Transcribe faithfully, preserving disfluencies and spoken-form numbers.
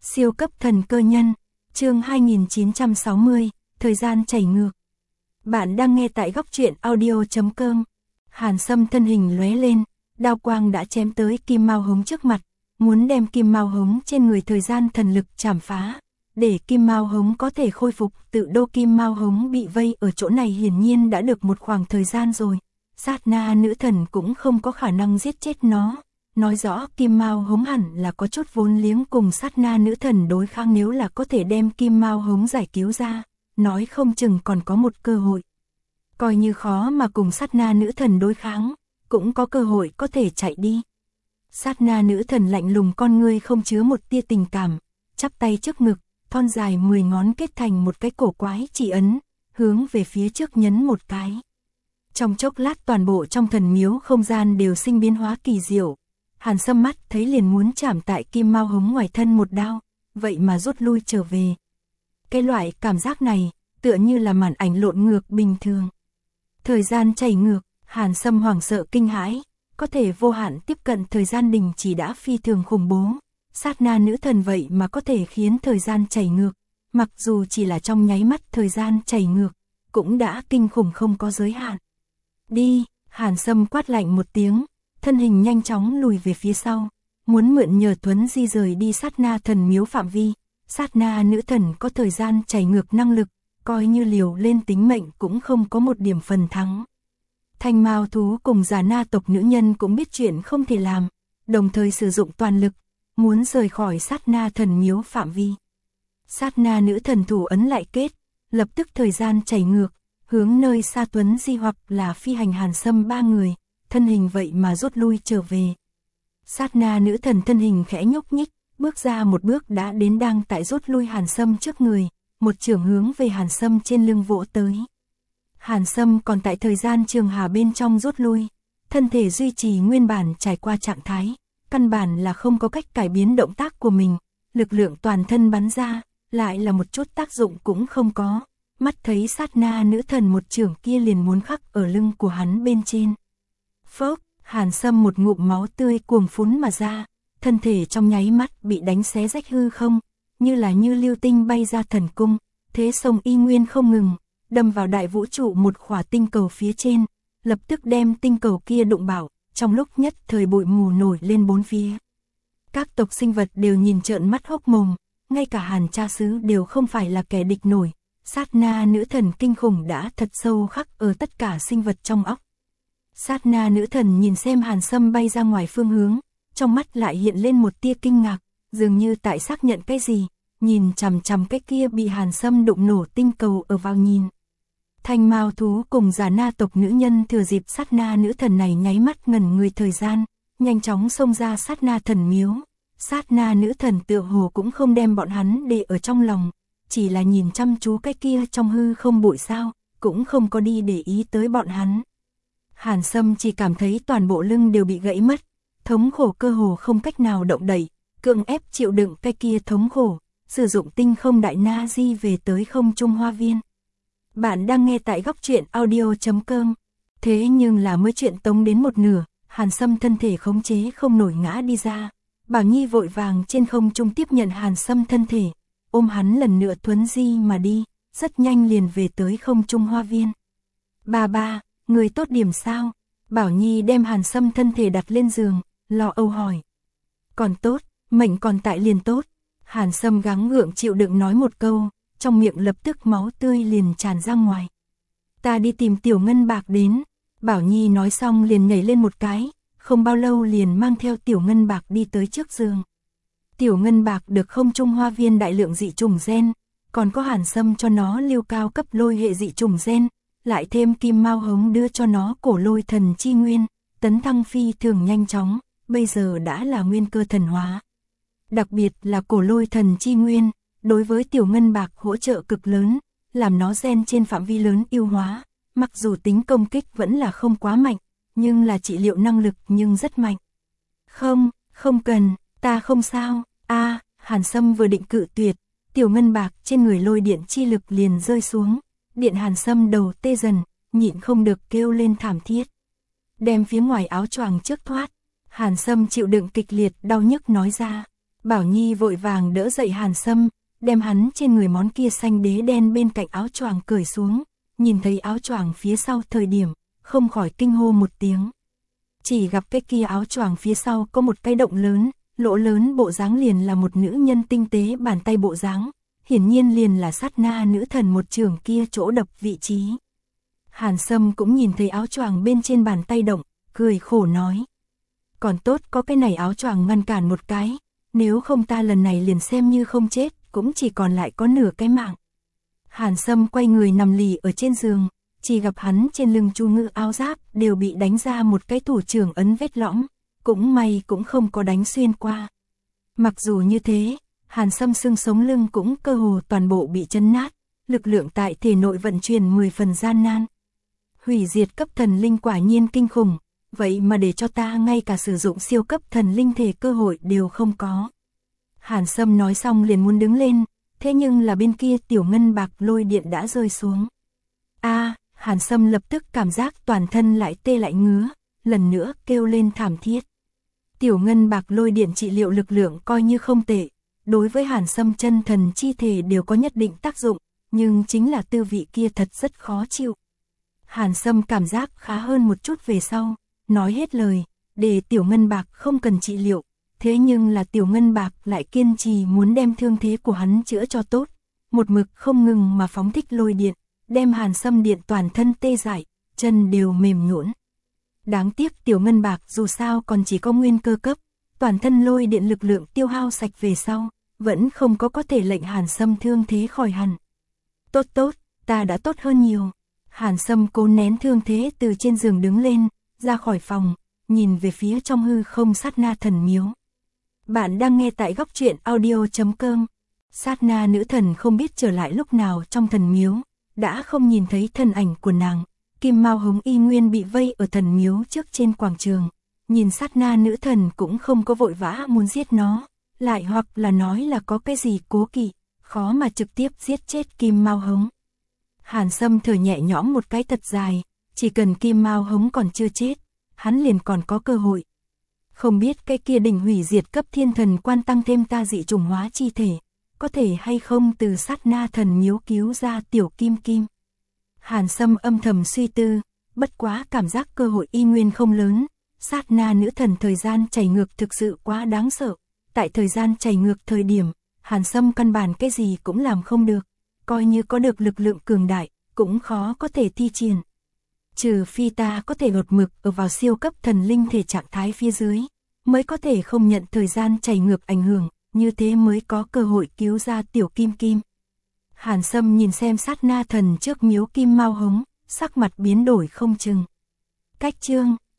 Siêu cấp thần cơ nhân, chương hai nghìn chín trăm sáu mươi, thời gian chảy ngược. Bạn đang nghe tại góc truyện audio chấm com. Hàn Sâm thân hình lóe lên, đao quang đã chém tới Kim Mao Hống trước mặt, muốn đem Kim Mao Hống trên người thời gian thần lực chảm phá, để Kim Mao Hống có thể khôi phục. Tự đô Kim Mao Hống bị vây ở chỗ này hiển nhiên đã được một khoảng thời gian rồi, sát na nữ thần cũng không có khả năng giết chết nó. Nói rõ Kim Mao Hống hẳn là có chút vốn liếng cùng sát na nữ thần đối kháng, nếu là có thể đem Kim Mao Hống giải cứu ra, nói không chừng còn có một cơ hội. Coi như khó mà cùng sát na nữ thần đối kháng, cũng có cơ hội có thể chạy đi. Sát na nữ thần lạnh lùng, con ngươi không chứa một tia tình cảm, chắp tay trước ngực, thon dài mười ngón kết thành một cái cổ quái chỉ ấn, hướng về phía trước nhấn một cái. Trong chốc lát toàn bộ trong thần miếu không gian đều sinh biến hóa kỳ diệu. Hàn Sâm mắt thấy liền muốn chạm tại Kim Mao Hống ngoài thân một đao, vậy mà rút lui trở về. Cái loại cảm giác này, tựa như là màn ảnh lộn ngược bình thường. Thời gian chảy ngược, Hàn Sâm hoảng sợ kinh hãi, có thể vô hạn tiếp cận thời gian đình chỉ đã phi thường khủng bố. Sát na nữ thần vậy mà có thể khiến thời gian chảy ngược, mặc dù chỉ là trong nháy mắt thời gian chảy ngược, cũng đã kinh khủng không có giới hạn. Đi, Hàn Sâm quát lạnh một tiếng, thân hình nhanh chóng lùi về phía sau, muốn mượn nhờ thuấn di rời đi sát na thần miếu phạm vi. Sát na nữ thần có thời gian chảy ngược năng lực, coi như liều lên tính mệnh cũng không có một điểm phần thắng. Thanh Mao thú cùng Già Na tộc nữ nhân cũng biết chuyện không thể làm, đồng thời sử dụng toàn lực, muốn rời khỏi sát na thần miếu phạm vi. Sát na nữ thần thủ ấn lại kết, lập tức thời gian chảy ngược, hướng nơi xa tuấn di hoặc là phi hành Hàn Sâm ba người, thân hình vậy mà rút lui trở về. Sát na nữ thần thân hình khẽ nhúc nhích, bước ra một bước đã đến đang tại rút lui Hàn Sâm trước người, một chưởng hướng về Hàn Sâm trên lưng vỗ tới. Hàn Sâm còn tại thời gian trường hà bên trong rút lui, thân thể duy trì nguyên bản trải qua trạng thái, căn bản là không có cách cải biến động tác của mình, lực lượng toàn thân bắn ra, lại là một chút tác dụng cũng không có. Mắt thấy sát na nữ thần một chưởng kia liền muốn khắc ở lưng của hắn bên trên. Phốc, Hàn Sâm một ngụm máu tươi cuồng phún mà ra, thân thể trong nháy mắt bị đánh xé rách hư không, như là như lưu tinh bay ra thần cung, thế sông y nguyên không ngừng, đâm vào đại vũ trụ một khỏa tinh cầu phía trên, lập tức đem tinh cầu kia đụng bạo, trong lúc nhất thời bụi mù nổi lên bốn phía. Các tộc sinh vật đều nhìn trợn mắt hốc mồm, ngay cả Hàn cha xứ đều không phải là kẻ địch nổi, sát na nữ thần kinh khủng đã thật sâu khắc ở tất cả sinh vật trong óc. Sát na nữ thần nhìn xem Hàn Sâm bay ra ngoài phương hướng, trong mắt lại hiện lên một tia kinh ngạc, dường như tại xác nhận cái gì, nhìn chằm chằm cái kia bị Hàn Sâm đụng nổ tinh cầu ở vào nhìn. Thanh Mao thú cùng Già Na tộc nữ nhân thừa dịp sát na nữ thần này nháy mắt ngẩn người thời gian, nhanh chóng xông ra sát na thần miếu. Sát na nữ thần tựa hồ cũng không đem bọn hắn để ở trong lòng, chỉ là nhìn chăm chú cái kia trong hư không bụi sao, cũng không có đi để ý tới bọn hắn. Hàn Sâm chỉ cảm thấy toàn bộ lưng đều bị gãy mất, thống khổ cơ hồ không cách nào động đậy, cưỡng ép chịu đựng cái kia thống khổ, sử dụng tinh không đại na di về tới không trung hoa viên. Bạn đang nghe tại góc truyện audio chấm com. Thế nhưng là mới chuyện tống đến một nửa, Hàn Sâm thân thể khống chế không nổi ngã đi ra. Bảo Nhi vội vàng trên không trung tiếp nhận Hàn Sâm thân thể, ôm hắn lần nữa thuấn di mà đi, rất nhanh liền về tới không trung hoa viên. Ba ba, người tốt điểm sao? Bảo Nhi đem Hàn Sâm thân thể đặt lên giường, lo âu hỏi. Còn tốt, mệnh còn tại liền tốt. Hàn Sâm gắng gượng chịu đựng nói một câu, trong miệng lập tức máu tươi liền tràn ra ngoài. Ta đi tìm Tiểu Ngân Bạc đến. Bảo Nhi nói xong liền nhảy lên một cái, không bao lâu liền mang theo Tiểu Ngân Bạc đi tới trước giường. Tiểu Ngân Bạc được không trung hoa viên đại lượng dị trùng gen, còn có Hàn Sâm cho nó lưu cao cấp lôi hệ dị trùng gen, lại thêm Kim Mao Hống đưa cho nó cổ lôi thần chi nguyên, tấn thăng phi thường nhanh chóng, bây giờ đã là nguyên cơ thần hóa. Đặc biệt là cổ lôi thần chi nguyên, đối với Tiểu Ngân Bạc hỗ trợ cực lớn, làm nó gen trên phạm vi lớn ưu hóa, mặc dù tính công kích vẫn là không quá mạnh, nhưng là trị liệu năng lực nhưng rất mạnh. Không, không cần, ta không sao. A, Hàn Sâm vừa định cự tuyệt, Tiểu Ngân Bạc trên người lôi điện chi lực liền rơi xuống, điện Hàn Sâm đầu tê dần, nhịn không được kêu lên thảm thiết. Đem phía ngoài áo choàng trước thoát, Hàn Sâm chịu đựng kịch liệt đau nhức nói ra, Bảo Nhi vội vàng đỡ dậy Hàn Sâm, đem hắn trên người món kia xanh đế đen bên cạnh áo choàng cởi xuống, nhìn thấy áo choàng phía sau thời điểm, không khỏi kinh hô một tiếng. Chỉ gặp cái kia áo choàng phía sau có một cái động lớn, lỗ lớn bộ dáng liền là một nữ nhân tinh tế bàn tay bộ dáng, hiển nhiên liền là sát na nữ thần một trường kia chỗ đập vị trí. Hàn Sâm cũng nhìn thấy áo choàng bên trên bàn tay động, cười khổ nói. Còn tốt có cái này áo choàng ngăn cản một cái, nếu không ta lần này liền xem như không chết, cũng chỉ còn lại có nửa cái mạng. Hàn Sâm quay người nằm lì ở trên giường, chỉ gặp hắn trên lưng Chu Ngự áo giáp đều bị đánh ra một cái thủ trưởng ấn vết lõm, cũng may cũng không có đánh xuyên qua. Mặc dù như thế, Hàn Sâm xương sống lưng cũng cơ hồ toàn bộ bị chấn nát, lực lượng tại thể nội vận chuyển mười phần gian nan. Hủy diệt cấp thần linh quả nhiên kinh khủng, vậy mà để cho ta ngay cả sử dụng siêu cấp thần linh thể cơ hội đều không có. Hàn Sâm nói xong liền muốn đứng lên, thế nhưng là bên kia tiểu ngân bạc lôi điện đã rơi xuống. A, Hàn Sâm lập tức cảm giác toàn thân lại tê lại ngứa, lần nữa kêu lên thảm thiết. Tiểu ngân bạc lôi điện trị liệu lực lượng coi như không tệ, đối với Hàn Sâm chân thần chi thể đều có nhất định tác dụng, nhưng chính là tư vị kia thật rất khó chịu. Hàn Sâm cảm giác khá hơn một chút về sau, nói hết lời, để tiểu ngân bạc không cần trị liệu, thế nhưng là tiểu ngân bạc lại kiên trì muốn đem thương thế của hắn chữa cho tốt, một mực không ngừng mà phóng thích lôi điện, đem Hàn Sâm điện toàn thân tê dại, chân đều mềm nhũn. Đáng tiếc tiểu ngân bạc dù sao còn chỉ có nguyên cơ cấp, toàn thân lôi điện lực lượng tiêu hao sạch về sau, vẫn không có có thể lệnh Hàn Sâm thương thế khỏi hẳn. Tốt tốt, ta đã tốt hơn nhiều. Hàn Sâm cố nén thương thế từ trên giường đứng lên, ra khỏi phòng, nhìn về phía trong hư không sát na thần miếu. Bạn đang nghe tại góc truyện audio chấm com. Sát na nữ thần không biết trở lại lúc nào trong thần miếu, đã không nhìn thấy thân ảnh của nàng. Kim Mao Hống y nguyên bị vây ở thần miếu trước trên quảng trường. Nhìn sát na nữ thần cũng không có vội vã muốn giết nó, lại hoặc là nói là có cái gì cố kỵ, khó mà trực tiếp giết chết Kim Mao Hống. Hàn Sâm thở nhẹ nhõm một cái thật dài, chỉ cần Kim Mao Hống còn chưa chết, hắn liền còn có cơ hội. Không biết cái kia đỉnh hủy diệt cấp thiên thần quan tăng thêm ta dị trùng hóa chi thể, có thể hay không từ sát na thần miếu cứu ra tiểu Kim Kim. Hàn Sâm âm thầm suy tư, bất quá cảm giác cơ hội y nguyên không lớn, sát na nữ thần thời gian chảy ngược thực sự quá đáng sợ. Tại thời gian chảy ngược thời điểm, Hàn Sâm căn bản cái gì cũng làm không được, coi như có được lực lượng cường đại, cũng khó có thể thi triển. Trừ phi ta có thể đột mực ở vào siêu cấp thần linh thể trạng thái phía dưới, mới có thể không nhận thời gian chảy ngược ảnh hưởng, như thế mới có cơ hội cứu ra tiểu Kim Kim. Hàn Sâm nhìn xem sát na thần trước miếu Kim Mao Hống, sắc mặt biến đổi không chừng. Cách chương